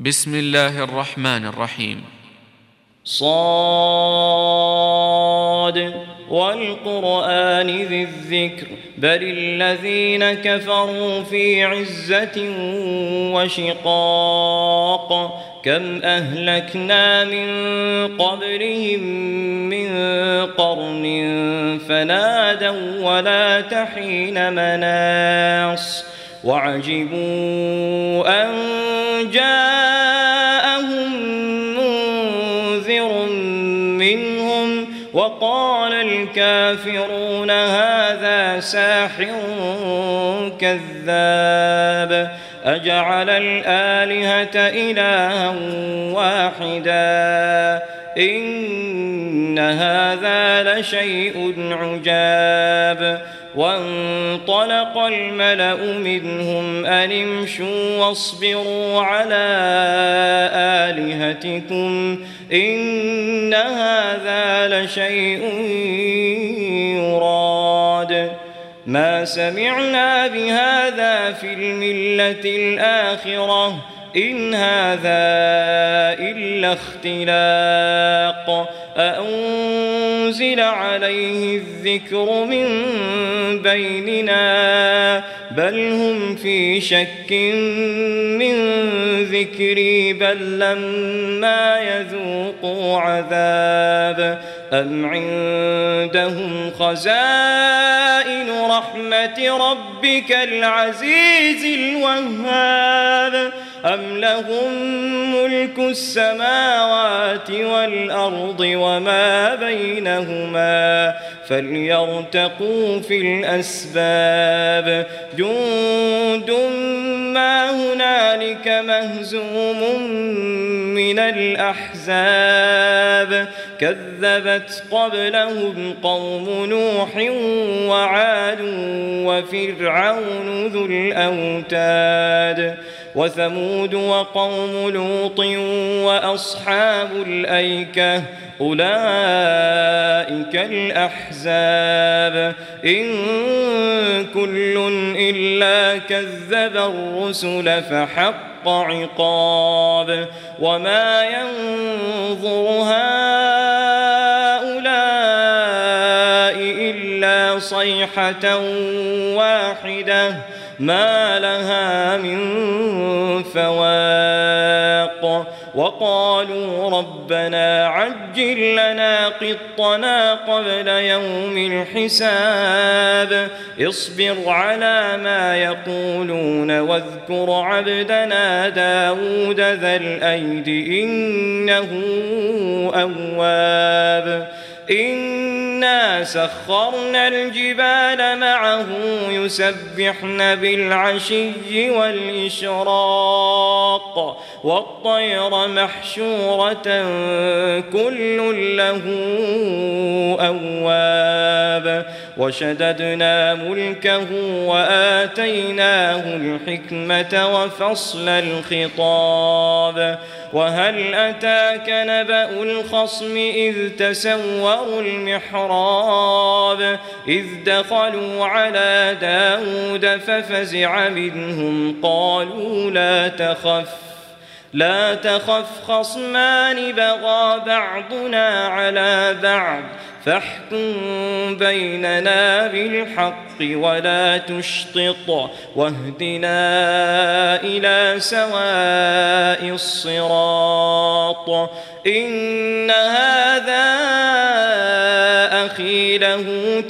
بسم الله الرحمن الرحيم. صاد والقرآن ذي الذكر بل الذين كفروا في عزة وشقاق كم أهلكنا من قبلهم من قرن فنادوا ولا تحين مناص وعجبوا أن جاءهم منذر منهم وقال الكافرون هذا ساحر كذاب أجعل الآلهة إلها واحدا إن هذا لشيء عجاب وانطلق الملأ منهم أن امشوا واصبروا على آلهتكم إن هذا لشيء يراد ما سمعنا بهذا في الملة الآخرة إن هذا إلا اختلاق أأنزل عليه الذكر من بيننا بل هم في شك من ذكري بل لما يذوقوا عذاب أم عندهم خزائن رحمة ربك العزيز الوهاب أم لهم ملك السماوات والأرض وما بينهما فليرتقوا في الأسباب جند ما هنالك مهزوم من الأحزاب كذبت قبلهم قوم نوح وعاد وفرعون ذو الأوتاد وثمود وقوم لوط وأصحاب الأيكة أولئك الأحزاب إن كل إلا كذب الرسل فحق عقاب وما ينظر هؤلاء إلا صيحة واحدة ما لها من فواق وقالوا ربنا عجل لنا قطنا قبل يوم الحساب اصبر على ما يقولون واذكر عبدنا داود ذا الأيد إنه أواب إنا سخرنا الجبال معه يسبحن بالعشي والإشراق والطير محشورة كل له أواب وشددنا ملكه وآتيناه الحكمة وفصل الخطاب وهل أتاك نبأ الخصم إذ تسوروا المحراب إذ دخلوا على داود ففزع منهم قالوا لا تخف خصمان بغى بعضنا على بعض فاحكم بيننا بالحق ولا تشطط واهدنا إلى سواء الصراط إن هذا أخي له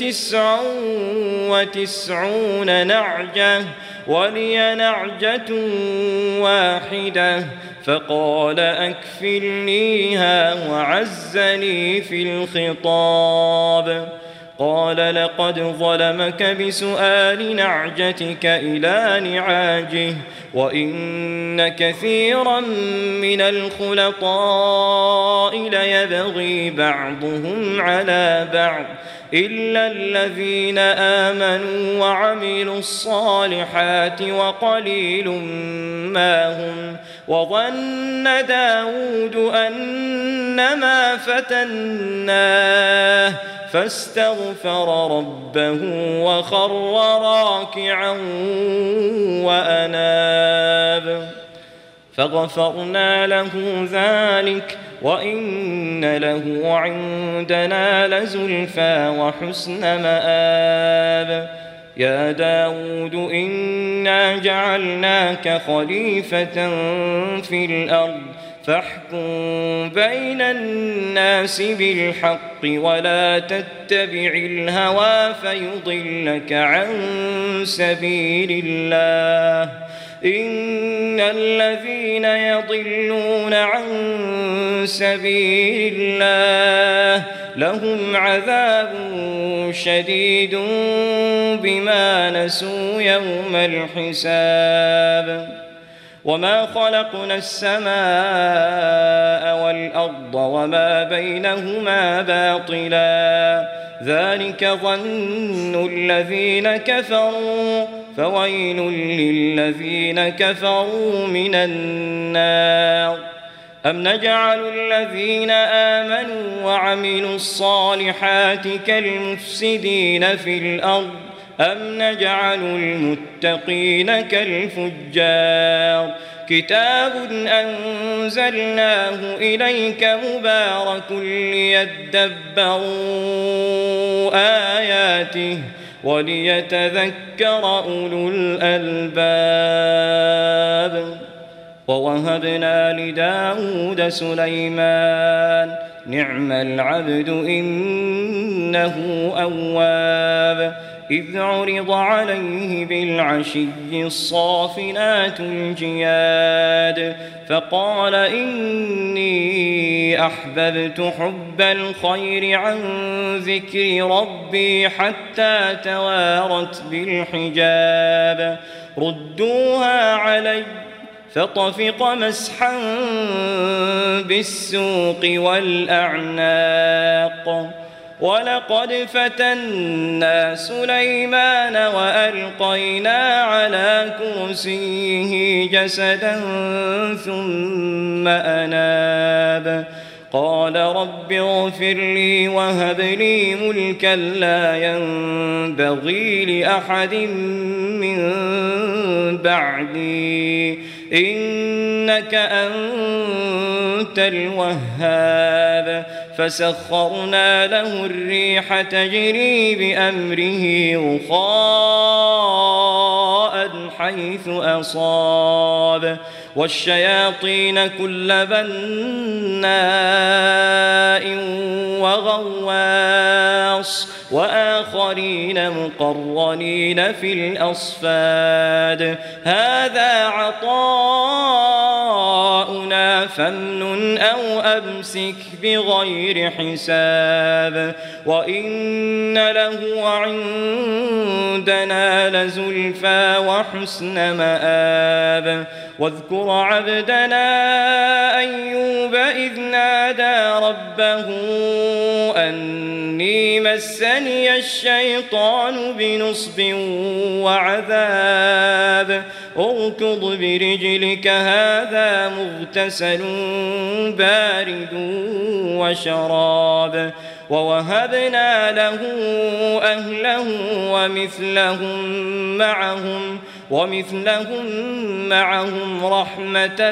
99 نعجة ولي نعجة واحدة فقال أكفلنيها وعزني في الخطاب قال لقد ظلمك بسؤال نعجتك إلى نعاجه وإن كثيرا من الخلطاء ليبغي بعضهم على بعض إلا الذين آمنوا وعملوا الصالحات وقليل ما هم وظن داود أنما فتناه فاستغفر ربه وخر راكعا وأناب فغفرنا له ذلك وإن له عندنا لزلفى وحسن مآب. يا داود إنا جعلناك خليفة في الأرض فاحكم بين الناس بالحق ولا تتبع الهوى فيضلك عن سبيل الله. إن الذين يضلون عن سبيل الله لهم عذاب شديد بما نسوا يوم الحساب. وما خلقنا السماء والأرض وما بينهما باطلا ذلك ظن الذين كفروا فويل للذين كفروا من النار. أم نجعل الذين آمنوا وعملوا الصالحات كالمفسدين في الأرض أم نجعل المتقين كالفجار. كتاب أنزلناه إليك مبارك ليدبروا آياته وليتذكر أولو الألباب. ووهبنا لداود سليمان نعم العبد إنه أواب. إذ عرض عليه بالعشي الصافنات الجياد فقال إني أحببت حب الخير عن ذكر ربي حتى توارت بالحجاب. ردوها علي فطفق مسحا بالسوق والأعناق. ولقد فتنا سليمان وألقينا على كرسيه جسدا ثم أناب. قال رب اغفر لي وهب لي ملكا لا ينبغي لأحد من بعدي إنك أنت الوهاب. فسخرنا له الريح تجري بأمره رخاء حيث أصاب والشياطين كل بناء وغواص وآخرين مقرنين في الأصفاد. هذا عطاؤنا فامنن أو أمسك بغير حساب. وإن له عندنا لزلفى وحسن مآب. واذكر عبدنا أيوب إذ نادى ربه أني مسني الشيطان بنصب وعذاب. اركض برجلك هذا مغتسل بارد وشراب. ووهبنا له أهله ومثلهم معهم رحمة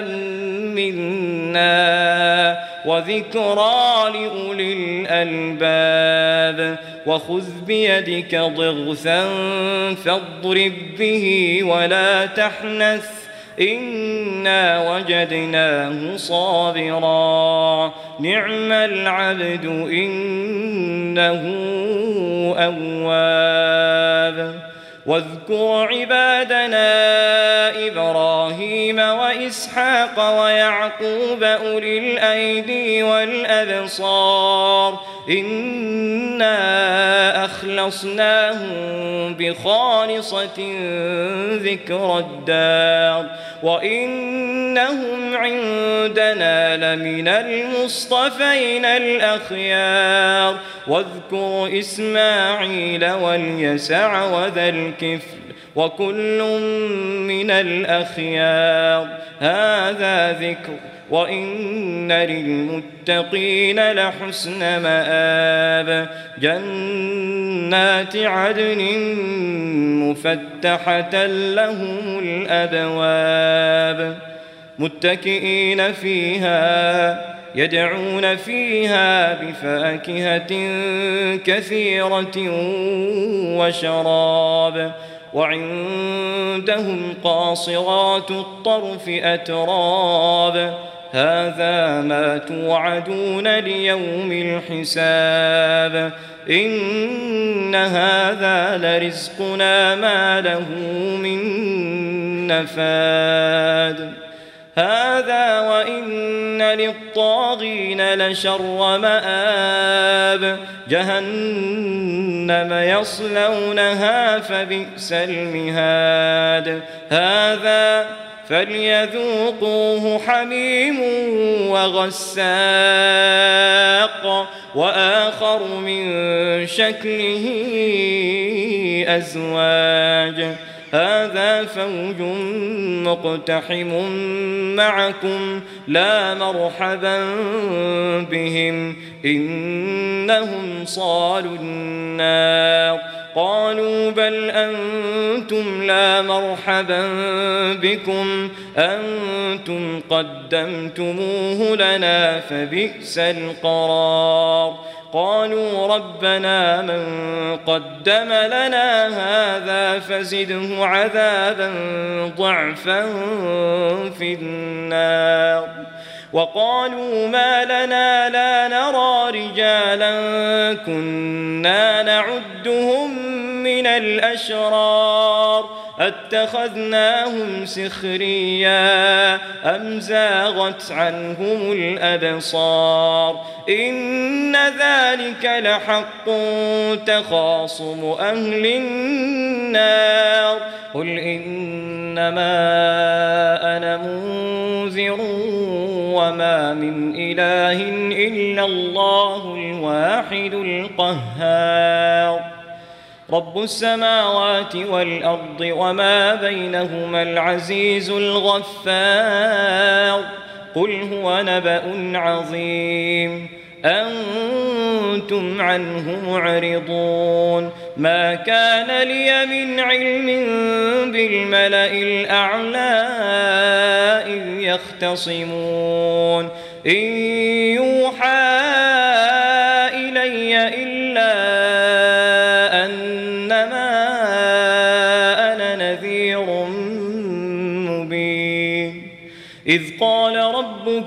منا وذكرى لأولي الألباب. وخذ بيدك ضغثا فاضرب به ولا تحنث إنا وجدناه صابرا نعم العبد إنه أواب. واذكر عبادنا إبراهيم وإسحاق ويعقوب أولي الأيدي والأبصار إنا أخلصناهم بخالصة ذكر الدار وإنهم عندنا لمن المصطفين الأخيار. واذكر إسماعيل واليسع وذا الكفل وكل من الأخيار. هذا ذكر وإن للمتقين لحسن مآب. جنات عدن مفتحة لهم الأبواب متكئين فيها يدعون فيها بفاكهة كثيرة وشراب وعندهم قاصرات الطرف أتراب هذا ما توعدون ليوم الحساب إن هذا لرزقنا ما له من نفاد هذا وإن للطاغين لشر مآب جهنم يصلونها فبئس المهاد هذا فليذوقوه حميم وغساق وآخر من شكله أزواج هذا فوج مقتحم معكم لا مرحبا بهم إنهم صالوا النار قالوا بل أنتم لا مرحبا بكم أنتم قدمتموه لنا فبئس القرار قالوا ربنا من قدم لنا هذا فزده عذابا ضعفا في النار وقالوا ما لنا لا نرى رجالا كنا نعدهم من الأشرار أتخذناهم سخريا أم زاغت عنهم الأبصار إن ذلك لحق تخاصم أهل النار قل إنما أنا منذر وما من إله إلا الله الواحد القهار رب السماوات والأرض وما بينهما العزيز الغفار قل هو نبأ عظيم أنتم عنه معرضون ما كان لي من علم بالملأ الأعلى إذ يختصمون إن يوحى إلي إلا أنما أنا نذير مبين إذ قال ربك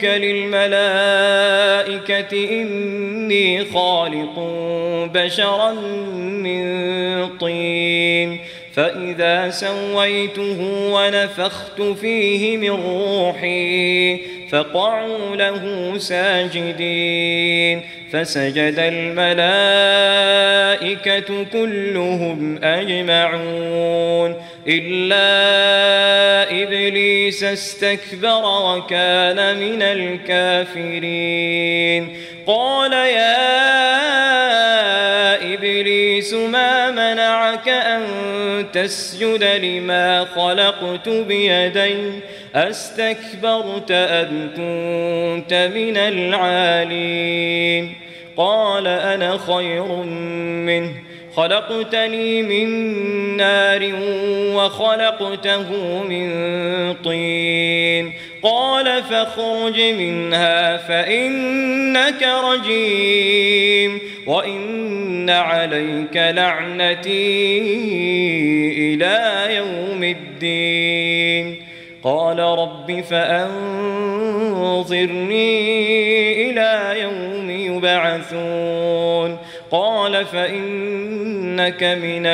للملائكة إني خالق بشرا من طين فإذا سويته ونفخت فيه من روحي فقعوا له ساجدين فسجد الملائكة كلهم أجمعون إلا إبليس استكبر وكان من الكافرين قال يا إبليس ما منعك أن تسجد لما خلقت بيدي أستكبرت أم كنت من العالين قال أنا خير منه خلقتني من نار وخلقته من طين قال فاخرج منها فإنك رجيم وإن عليك لعنتي إلى يوم الدين قال رب فأنظرني إلى يوم يبعثون قال فإنك من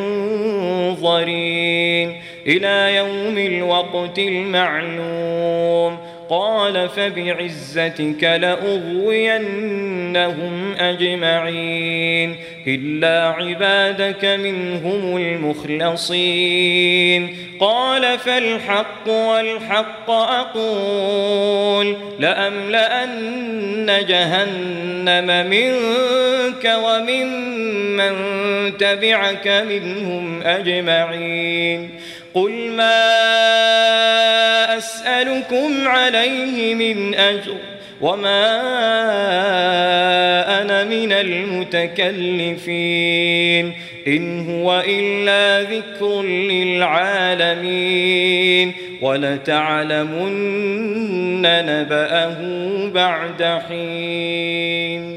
المنظرين إلى يوم الوقت المعلوم قال فبعزتك لأغوينهم أجمعين إلا عبادك منهم المخلصين قال فالحق والحق أقول لأملأن جهنم منك وممن تبعك منهم أجمعين قل ما أسألكم عليه من أجر وما أنا من المتكلفين إن هو إلا ذكر للعالمين ولتعلمن نبأه بعد حين.